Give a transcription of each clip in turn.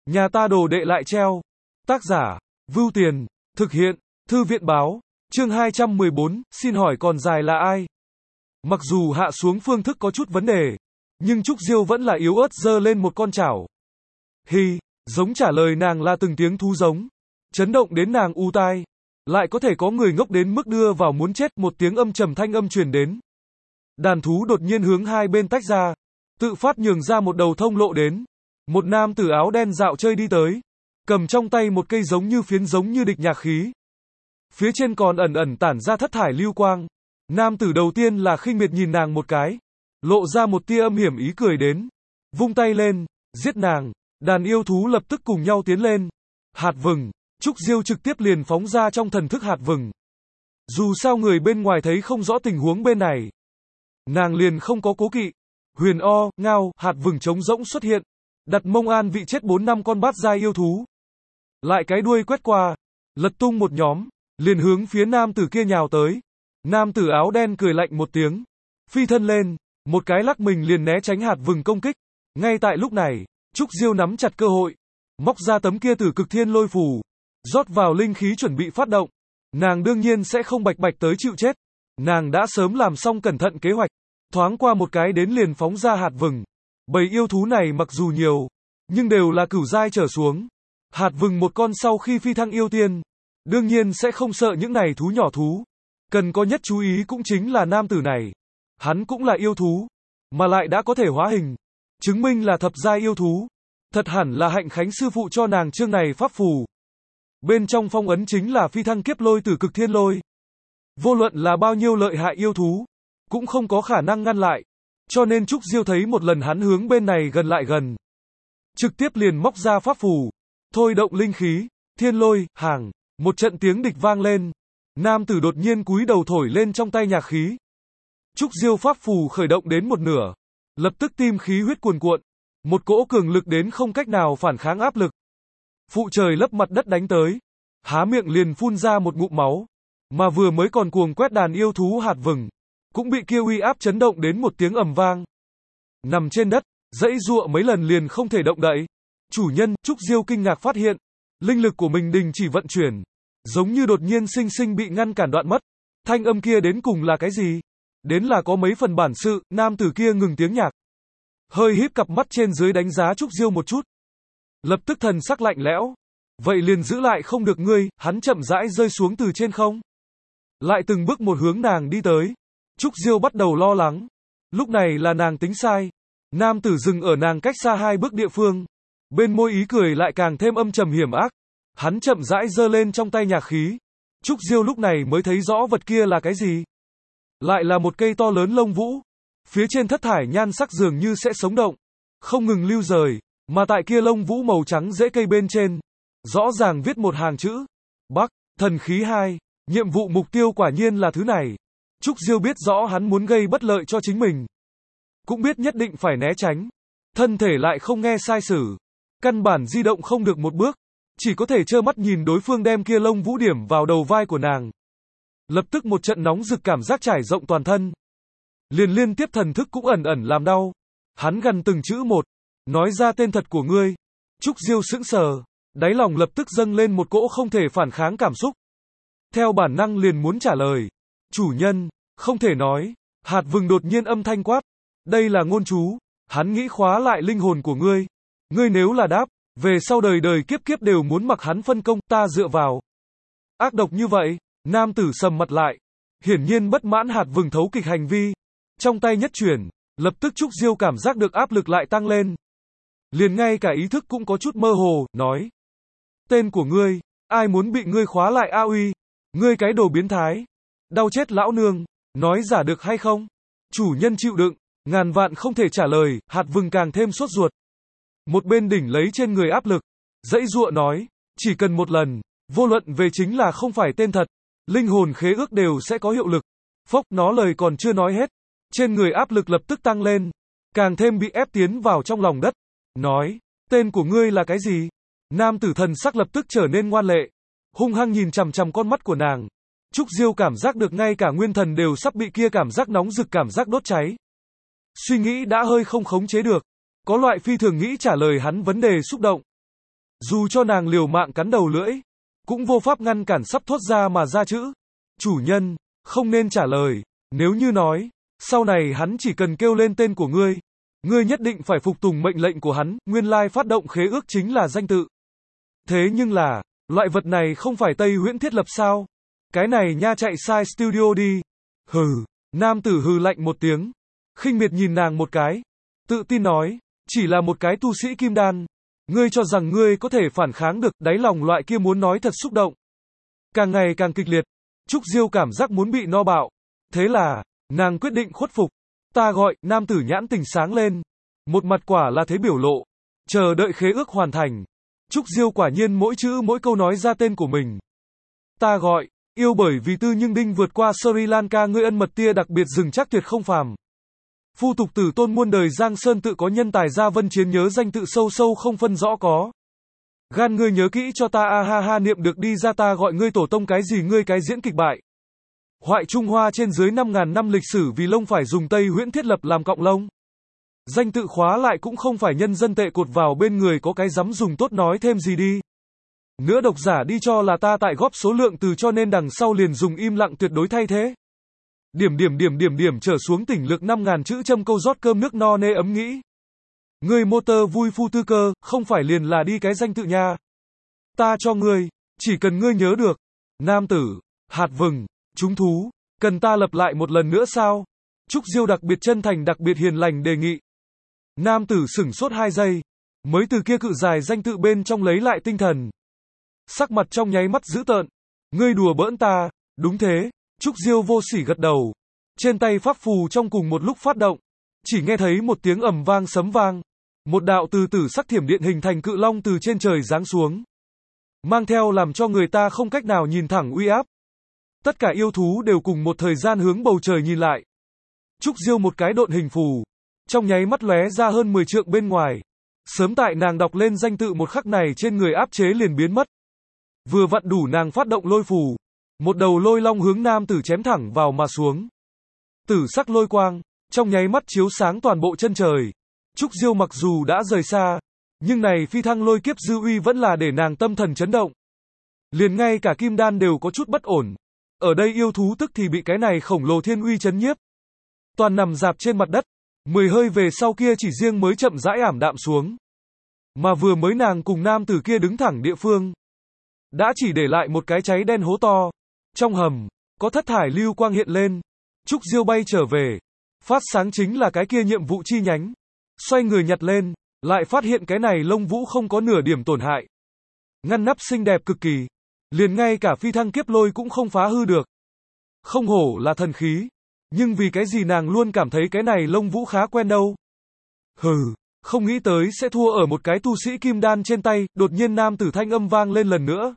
Nhà ta đồ đệ lại treo. Tác giả, Vưu Tiền, thực hiện, Thư viện báo, chương 214, xin hỏi còn dài là ai? Mặc dù hạ xuống phương thức có chút vấn đề, nhưng Trúc Diêu vẫn là yếu ớt giơ lên một con chảo. Hi, giống trả lời nàng là từng tiếng thú giống, chấn động đến nàng u tai. Lại có thể có người ngốc đến mức đưa vào muốn chết, một tiếng âm trầm thanh âm truyền đến. Đàn thú đột nhiên hướng hai bên tách ra, tự phát nhường ra một đầu thông lộ đến. Một nam tử áo đen dạo chơi đi tới, cầm trong tay một cây giống như phiến giống như địch nhạc khí. Phía trên còn ẩn ẩn tản ra thất thải lưu quang. Nam tử đầu tiên là khinh miệt nhìn nàng một cái, lộ ra một tia âm hiểm ý cười đến. Vung tay lên, giết nàng. Đàn yêu thú lập tức cùng nhau tiến lên. Hạt vừng, Trúc Diêu trực tiếp liền phóng ra trong thần thức hạt vừng. Dù sao người bên ngoài thấy không rõ tình huống bên này, nàng liền không có cố kỵ. Huyền o, ngao, hạt vừng trống rỗng xuất hiện, đặt mông an vị chết 4-5 con bát giai yêu thú. Lại cái đuôi quét qua, lật tung một nhóm, liền hướng phía nam tử kia nhào tới. Nam tử áo đen cười lạnh một tiếng, phi thân lên, một cái lắc mình liền né tránh hạt vừng công kích. Ngay tại lúc này, Trúc Diêu nắm chặt cơ hội, móc ra tấm kia Tử Cực Thiên Lôi phù, rót vào linh khí chuẩn bị phát động. Nàng đương nhiên sẽ không bạch bạch tới chịu chết. Nàng đã sớm làm xong cẩn thận kế hoạch, thoáng qua một cái đến liền phóng ra hạt vừng. Bầy yêu thú này mặc dù nhiều, nhưng đều là cửu giai trở xuống. Hạt vừng một con sau khi phi thăng yêu tiên, đương nhiên sẽ không sợ những này thú nhỏ thú. Cần có nhất chú ý cũng chính là nam tử này. Hắn cũng là yêu thú, mà lại đã có thể hóa hình, chứng minh là thập giai yêu thú. Thật hẳn là Hạnh Khánh sư phụ cho nàng chương này pháp phù. Bên trong phong ấn chính là phi thăng kiếp lôi Tử Cực Thiên Lôi. Vô luận là bao nhiêu lợi hại yêu thú, cũng không có khả năng ngăn lại. Cho nên Trúc Diêu thấy một lần hắn hướng bên này gần lại gần, trực tiếp liền móc ra pháp phù, thôi động linh khí, thiên lôi, hàng, một trận tiếng địch vang lên. Nam tử đột nhiên cúi đầu thổi lên trong tay nhạc khí. Trúc Diêu pháp phù khởi động đến một nửa, lập tức tim khí huyết cuồn cuộn, một cỗ cường lực đến không cách nào phản kháng áp lực. Phụ trời lấp mặt đất đánh tới, há miệng liền phun ra một ngụm máu, mà vừa mới còn cuồng quét đàn yêu thú hạt vừng, cũng bị kia uy áp chấn động đến một tiếng ầm vang. Nằm trên đất, giãy giụa mấy lần liền không thể động đậy. Chủ nhân, Trúc Diêu kinh ngạc phát hiện, linh lực của mình đình chỉ vận chuyển, giống như đột nhiên sinh sinh bị ngăn cản đoạn mất. Thanh âm kia đến cùng là cái gì? Đến là có mấy phần bản sự. Nam tử kia ngừng tiếng nhạc, hơi híp cặp mắt trên dưới đánh giá Trúc Diêu một chút, lập tức thần sắc lạnh lẽo. Vậy liền giữ lại không được ngươi. Hắn chậm rãi rơi xuống từ trên không, lại từng bước một hướng nàng đi tới. Trúc Diêu bắt đầu lo lắng, lúc này là nàng tính sai. Nam tử dừng ở nàng cách xa 2 bước địa phương, bên môi ý cười lại càng thêm âm trầm hiểm ác. Hắn chậm rãi giơ lên trong tay nhạc khí. Trúc Diêu lúc này mới thấy rõ vật kia là cái gì. Lại là một cây to lớn lông vũ, phía trên thất thải nhan sắc dường như sẽ sống động, không ngừng lưu rời, mà tại kia lông vũ màu trắng rễ cây bên trên, rõ ràng viết một hàng chữ: Bắc, thần khí 2. Nhiệm vụ mục tiêu quả nhiên là thứ này. Trúc Diêu biết rõ hắn muốn gây bất lợi cho chính mình, cũng biết nhất định phải né tránh, thân thể lại không nghe sai sử, căn bản di động không được một bước, chỉ có thể trơ mắt nhìn đối phương đem kia lông vũ điểm vào đầu vai của nàng. Lập tức một trận nóng rực cảm giác trải rộng toàn thân, liền liên tiếp thần thức cũng ẩn ẩn làm đau. Hắn gần từng chữ một, nói ra tên thật của ngươi. Trúc Diêu sững sờ, đáy lòng lập tức dâng lên một cỗ không thể phản kháng cảm xúc. Theo bản năng liền muốn trả lời: chủ nhân, không thể nói. Hạt vừng đột nhiên âm thanh quát: đây là ngôn chú, hắn nghĩ khóa lại linh hồn của ngươi. Ngươi nếu là đáp, về sau đời đời kiếp kiếp đều muốn mặc hắn phân công, ta dựa vào. Ác độc như vậy. Nam tử sầm mặt lại, hiển nhiên bất mãn hạt vừng thấu kịch hành vi. Trong tay nhất chuyển, lập tức Trúc Diêu cảm giác được áp lực lại tăng lên, liền ngay cả ý thức cũng có chút mơ hồ, nói: tên của ngươi, ai muốn bị ngươi khóa lại a uy, ngươi cái đồ biến thái, đau chết lão nương, nói giả được hay không? Chủ nhân chịu đựng, ngàn vạn không thể trả lời. Hạt vừng càng thêm sốt ruột, một bên đỉnh lấy trên người áp lực, giãy giụa nói: chỉ cần một lần, vô luận về chính là không phải tên thật, linh hồn khế ước đều sẽ có hiệu lực. Phốc, nó lời còn chưa nói hết, trên người áp lực lập tức tăng lên, càng thêm bị ép tiến vào trong lòng đất. Nói: tên của ngươi là cái gì? Nam tử thần sắc lập tức trở nên ngoan lệ, hung hăng nhìn chằm chằm con mắt của nàng. Trúc Diêu cảm giác được ngay cả nguyên thần đều sắp bị kia cảm giác nóng rực cảm giác đốt cháy. Suy nghĩ đã hơi không khống chế được, có loại phi thường nghĩ trả lời hắn vấn đề xúc động. Dù cho nàng liều mạng cắn đầu lưỡi, cũng vô pháp ngăn cản sắp thốt ra mà ra chữ. Chủ nhân, không nên trả lời, nếu như nói, sau này hắn chỉ cần kêu lên tên của ngươi, ngươi nhất định phải phục tùng mệnh lệnh của hắn, nguyên lai phát động khế ước chính là danh tự. Thế nhưng là, loại vật này không phải Tây Huyễn thiết lập sao? Cái này nha chạy sai studio đi. Hừ, nam tử hừ lạnh một tiếng, khinh miệt nhìn nàng một cái, tự tin nói, chỉ là một cái tu sĩ kim đan. Ngươi cho rằng ngươi có thể phản kháng được, đáy lòng loại kia muốn nói thật xúc động. Càng ngày càng kịch liệt, Trúc Diêu cảm giác muốn bị no bạo. Thế là, nàng quyết định khuất phục. Ta gọi, nam tử nhãn tình sáng lên. Một mặt quả là thấy biểu lộ. Chờ đợi khế ước hoàn thành. Trúc Diêu quả nhiên mỗi chữ mỗi câu nói ra tên của mình. Ta gọi, yêu bởi vì tư nhưng đinh vượt qua Sri Lanka ngươi ân mật tia đặc biệt rừng chắc tuyệt không phàm. Phu tục tử tôn muôn đời Giang Sơn tự có nhân tài gia vân chiến nhớ danh tự sâu sâu không phân rõ có. Gan ngươi nhớ kỹ cho ta a ha ha niệm được đi ra ta gọi ngươi tổ tông cái gì ngươi cái diễn kịch bại. Hoại Trung Hoa trên dưới 5.000 năm lịch sử vì lông phải dùng Tây Huyễn thiết lập làm cọng lông. Danh tự khóa lại cũng không phải nhân dân tệ cột vào bên người có cái dám dùng tốt nói thêm gì đi. Nữa độc giả đi cho là ta tại góp số lượng từ cho nên đằng sau liền dùng im lặng tuyệt đối thay thế. Điểm trở xuống tỉnh lực 5.000 chữ châm câu rót cơm nước no nê ấm nghĩ. Ngươi motor vui phu tư cơ, không phải liền là đi cái danh tự nha. Ta cho ngươi, chỉ cần ngươi nhớ được. Nam tử, hạt vừng, trúng thú, cần ta lập lại một lần nữa sao? Trúc Diêu đặc biệt chân thành đặc biệt hiền lành đề nghị. Nam tử sửng sốt 2 giây, mới từ kia cự dài danh tự bên trong lấy lại tinh thần. Sắc mặt trong nháy mắt dữ tợn. Ngươi đùa bỡn ta, đúng thế. Trúc Diêu vô sỉ gật đầu. Trên tay pháp phù trong cùng một lúc phát động. Chỉ nghe thấy một tiếng ầm vang sấm vang. Một đạo từ tử sắc thiểm điện hình thành cự long từ trên trời giáng xuống. Mang theo làm cho người ta không cách nào nhìn thẳng uy áp. Tất cả yêu thú đều cùng một thời gian hướng bầu trời nhìn lại. Trúc Diêu một cái độn hình phù. Trong nháy mắt lóe ra hơn 10 trượng bên ngoài. Sớm tại nàng đọc lên danh tự một khắc này trên người áp chế liền biến mất. Vừa vặn đủ nàng phát động lôi phù. Một đầu lôi long hướng nam tử chém thẳng vào mà xuống. Tử sắc lôi quang, trong nháy mắt chiếu sáng toàn bộ chân trời. Trúc Diêu mặc dù đã rời xa, nhưng này phi thăng lôi kiếp dư uy vẫn là để nàng tâm thần chấn động. Liền ngay cả kim đan đều có chút bất ổn. Ở đây yêu thú tức thì bị cái này khổng lồ thiên uy chấn nhiếp. Toàn nằm dạp trên mặt đất, 10 hơi về sau kia chỉ riêng mới chậm rãi ảm đạm xuống. Mà vừa mới nàng cùng nam tử kia đứng thẳng địa phương. Đã chỉ để lại một cái cháy đen hố to. Trong hầm, có thất thải lưu quang hiện lên. Trúc Diêu bay trở về. Phát sáng chính là cái kia nhiệm vụ chi nhánh. Xoay người nhặt lên, lại phát hiện cái này lông vũ không có nửa điểm tổn hại. Ngăn nắp xinh đẹp cực kỳ. Liền ngay cả phi thăng kiếp lôi cũng không phá hư được. Không hổ là thần khí. Nhưng vì cái gì nàng luôn cảm thấy cái này lông vũ khá quen đâu. Hừ, không nghĩ tới sẽ thua ở một cái tu sĩ kim đan trên tay. Đột nhiên nam tử thanh âm vang lên lần nữa.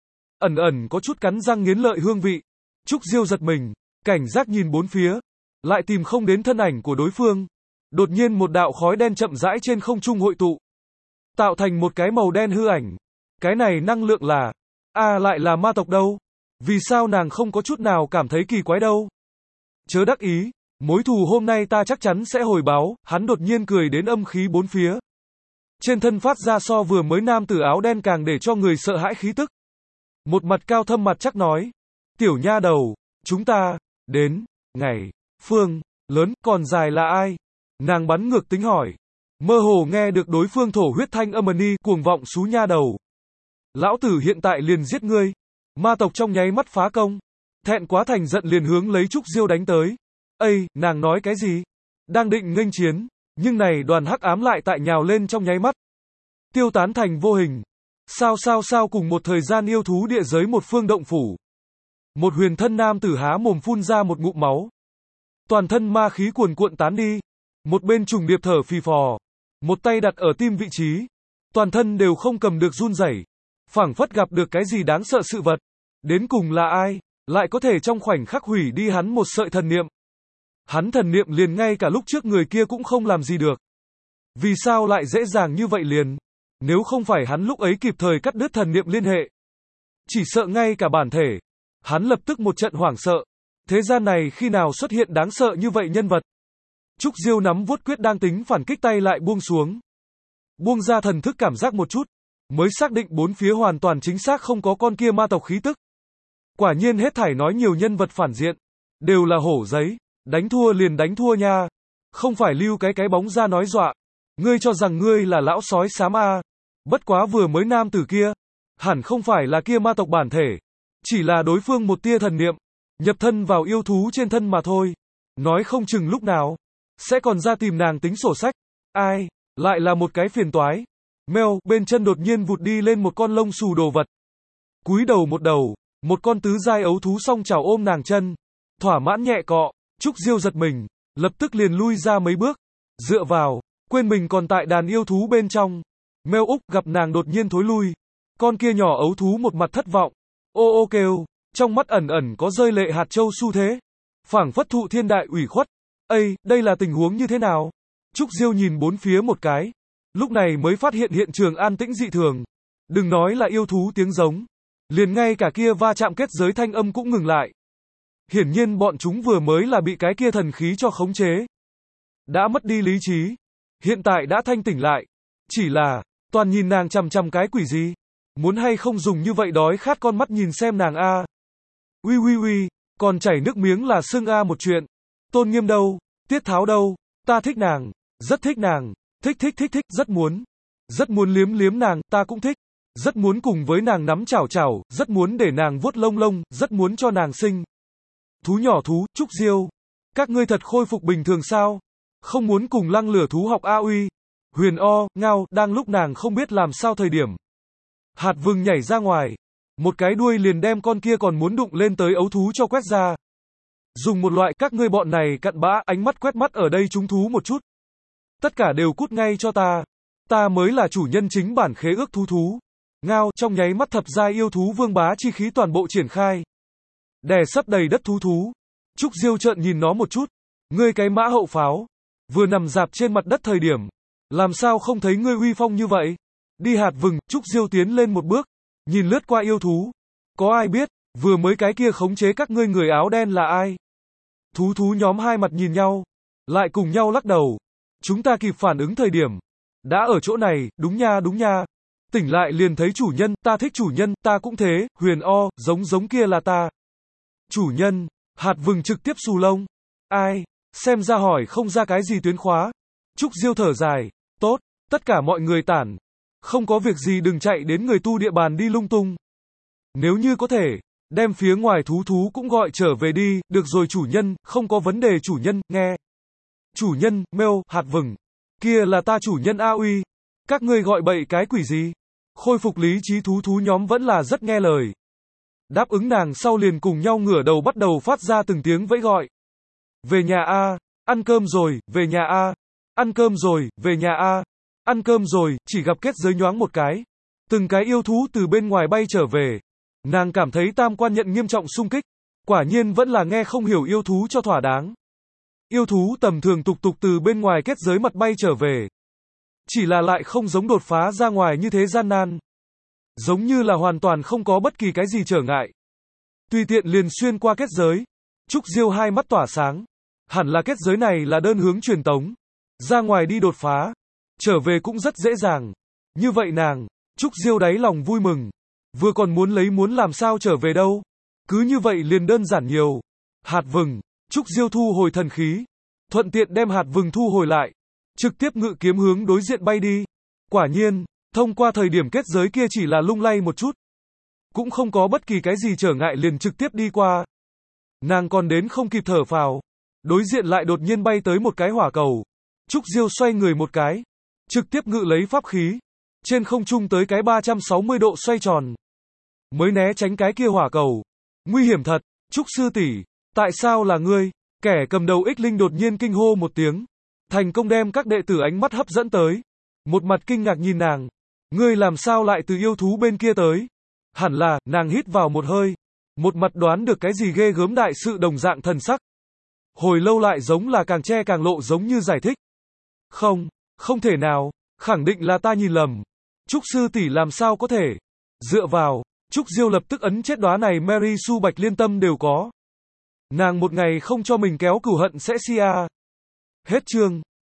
Ẩn ẩn có chút cắn răng nghiến lợi hương vị. Trúc Diêu giật mình, cảnh giác nhìn bốn phía, lại tìm không đến thân ảnh của đối phương. Đột nhiên một đạo khói đen chậm rãi trên không trung hội tụ, tạo thành một cái màu đen hư ảnh. Cái này năng lượng là, lại là ma tộc đâu? Vì sao nàng không có chút nào cảm thấy kỳ quái đâu? Chớ đắc ý, mối thù hôm nay ta chắc chắn sẽ hồi báo. Hắn đột nhiên cười đến âm khí bốn phía. Trên thân phát ra so vừa mới nam tử áo đen càng để cho người sợ hãi khí tức. Một mặt cao thâm mặt chắc nói, tiểu nha đầu, chúng ta, đến, ngày, phương, lớn, còn dài là ai? Nàng bắn ngược tính hỏi. Mơ hồ nghe được đối phương thổ huyết thanh âm ni cuồng vọng xú nha đầu. Lão tử hiện tại liền giết ngươi. Ma tộc trong nháy mắt phá công. Thẹn quá thành giận liền hướng lấy Trúc Diêu đánh tới. Ây, nàng nói cái gì? Đang định nghênh chiến, nhưng này đoàn hắc ám lại tại nhào lên trong nháy mắt. Tiêu tán thành vô hình. Sao cùng một thời gian yêu thú địa giới một phương động phủ. Một huyền thân nam tử há mồm phun ra một ngụm máu. Toàn thân ma khí cuồn cuộn tán đi. Một bên trùng điệp thở phì phò. Một tay đặt ở tim vị trí. Toàn thân đều không cầm được run rẩy. Phảng phất gặp được cái gì đáng sợ sự vật. Đến cùng là ai, lại có thể trong khoảnh khắc hủy đi hắn một sợi thần niệm. Hắn thần niệm liền ngay cả lúc trước người kia cũng không làm gì được. Vì sao lại dễ dàng như vậy liền? Nếu không phải hắn lúc ấy kịp thời cắt đứt thần niệm liên hệ. Chỉ sợ ngay cả bản thể. Hắn lập tức một trận hoảng sợ. Thế gian này khi nào xuất hiện đáng sợ như vậy nhân vật? Trúc Diêu nắm vuốt quyết đang tính phản kích tay lại buông xuống. Buông ra thần thức cảm giác một chút. mới xác định bốn phía hoàn toàn chính xác không có con kia ma tộc khí tức. Quả nhiên hết thảy nói nhiều nhân vật phản diện, đều là hổ giấy, đánh thua liền đánh thua nha. Không phải lưu cái bóng ra nói dọa. Ngươi cho rằng ngươi là lão sói xám a? Bất quá vừa mới nam tử kia, hẳn không phải là kia ma tộc bản thể, chỉ là đối phương một tia thần niệm, nhập thân vào yêu thú trên thân mà thôi. Nói không chừng lúc nào, sẽ còn ra tìm nàng tính sổ sách. Ai, lại là một cái phiền toái. Mèo, bên chân đột nhiên vụt đi lên một con lông xù đồ vật. Cúi đầu, một con tứ giai ấu thú song chảo ôm nàng chân. Thỏa mãn nhẹ cọ, Trúc Diêu giật mình, lập tức liền lui ra mấy bước. Dựa vào, quên mình còn tại đàn yêu thú bên trong. Mèo Úc gặp nàng đột nhiên thối lui. Con kia nhỏ ấu thú một mặt thất vọng. Ô ô kêu, trong mắt ẩn ẩn có rơi lệ hạt châu xu thế. Phảng phất thụ thiên đại ủy khuất. Ây, đây là tình huống như thế nào? Trúc Diêu nhìn bốn phía một cái. Lúc này mới phát hiện hiện trường an tĩnh dị thường. Đừng nói là yêu thú tiếng giống. Liền ngay cả kia va chạm kết giới thanh âm cũng ngừng lại. Hiển nhiên bọn chúng vừa mới là bị cái kia thần khí cho khống chế. Đã mất đi lý trí. Hiện tại đã thanh tỉnh lại. Chỉ là, toàn nhìn nàng chằm chằm cái quỷ gì. Muốn hay không dùng như vậy đói khát con mắt nhìn xem nàng a. Uy, còn chảy nước miếng là xương a một chuyện. Tôn Nghiêm đâu, Tiết Tháo đâu, ta thích nàng, rất thích nàng, thích, rất muốn liếm nàng, ta cũng thích, rất muốn cùng với nàng nắm chảo, rất muốn để nàng vuốt lông, rất muốn cho nàng sinh. Thú nhỏ thú, Trúc Diêu, các ngươi thật khôi phục bình thường sao? Không muốn cùng lăng lửa thú học A Uy. Huyền O, Ngao, đang lúc nàng không biết làm sao thời điểm. Hạt vừng nhảy ra ngoài, một cái đuôi liền đem con kia còn muốn đụng lên tới ấu thú cho quét ra. Dùng một loại các ngươi bọn này cặn bã ánh mắt quét mắt ở đây chúng thú một chút. Tất cả đều cút ngay cho ta. Ta mới là chủ nhân chính bản khế ước thú. Ngao, trong nháy mắt thập giai yêu thú vương bá chi khí toàn bộ triển khai. Đè sấp đầy đất thú. Trúc Diêu trợn nhìn nó một chút. Ngươi cái mã hậu pháo. Vừa nằm dạp trên mặt đất thời điểm. Làm sao không thấy ngươi uy phong như vậy? Đi hạt vừng, Trúc Diêu tiến lên một bước. Nhìn lướt qua yêu thú. Có ai biết, vừa mới cái kia khống chế các ngươi người áo đen là ai? Thú nhóm hai mặt nhìn nhau. Lại cùng nhau lắc đầu. Chúng ta kịp phản ứng thời điểm. Đã ở chỗ này, đúng nha. Tỉnh lại liền thấy chủ nhân, ta thích chủ nhân, ta cũng thế, Huyền O, giống kia là ta. Chủ nhân, hạt vừng trực tiếp xù lông. Ai, xem ra hỏi không ra cái gì tuyến khóa. Trúc Diêu thở dài, tốt, tất cả mọi người tản. Không có việc gì đừng chạy đến người tu địa bàn đi lung tung. Nếu như có thể, đem phía ngoài thú cũng gọi trở về đi, được rồi chủ nhân, không có vấn đề chủ nhân, nghe. Chủ nhân, Mèo, hạt vừng. Kia là ta chủ nhân A Uy. Các ngươi gọi bậy cái quỷ gì? Khôi phục lý trí thú nhóm vẫn là rất nghe lời. Đáp ứng nàng sau liền cùng nhau ngửa đầu bắt đầu phát ra từng tiếng vẫy gọi. Về nhà a, ăn cơm rồi, về nhà a. Ăn cơm rồi, về nhà a. Ăn cơm rồi, chỉ gặp kết giới nhoáng một cái. Từng cái yêu thú từ bên ngoài bay trở về. Nàng cảm thấy tam quan nhận nghiêm trọng xung kích. Quả nhiên vẫn là nghe không hiểu yêu thú cho thỏa đáng. Yêu thú tầm thường tục từ bên ngoài kết giới mặt bay trở về. Chỉ là lại không giống đột phá ra ngoài như thế gian nan. Giống như là hoàn toàn không có bất kỳ cái gì trở ngại. Tùy tiện liền xuyên qua kết giới. Trúc Diêu hai mắt tỏa sáng. Hẳn là kết giới này là đơn hướng truyền tống. Ra ngoài đi đột phá. Trở về cũng rất dễ dàng. Như vậy nàng, Trúc Diêu đáy lòng vui mừng. Vừa còn muốn làm sao trở về đâu. Cứ như vậy liền đơn giản nhiều. Hạt vừng, Trúc Diêu thu hồi thần khí. Thuận tiện đem hạt vừng thu hồi lại. Trực tiếp ngự kiếm hướng đối diện bay đi. Quả nhiên, thông qua thời điểm kết giới kia chỉ là lung lay một chút. Cũng không có bất kỳ cái gì trở ngại liền trực tiếp đi qua. Nàng còn đến không kịp thở phào. Đối diện lại đột nhiên bay tới một cái hỏa cầu. Trúc Diêu xoay người một cái. Trực tiếp ngự lấy pháp khí. Trên không trung tới cái 360 độ xoay tròn. Mới né tránh cái kia hỏa cầu. Nguy hiểm thật, Trúc sư tỷ, tại sao là ngươi? Kẻ cầm đầu Ích Linh đột nhiên kinh hô một tiếng. Thành công đem các đệ tử ánh mắt hấp dẫn tới. Một mặt kinh ngạc nhìn nàng. Ngươi làm sao lại từ yêu thú bên kia tới? Hẳn là, nàng hít vào một hơi. Một mặt đoán được cái gì ghê gớm đại sự đồng dạng thần sắc. Hồi lâu lại giống là càng che càng lộ giống như giải thích. Không thể nào, khẳng định là ta nhìn lầm. Trúc sư tỷ làm sao có thể? Dựa vào, Trúc Diêu lập tức ấn chết đóa này Mary Sue Bạch Liên Tâm đều có. Nàng một ngày không cho mình kéo cửu hận sẽ xia. Hết chương.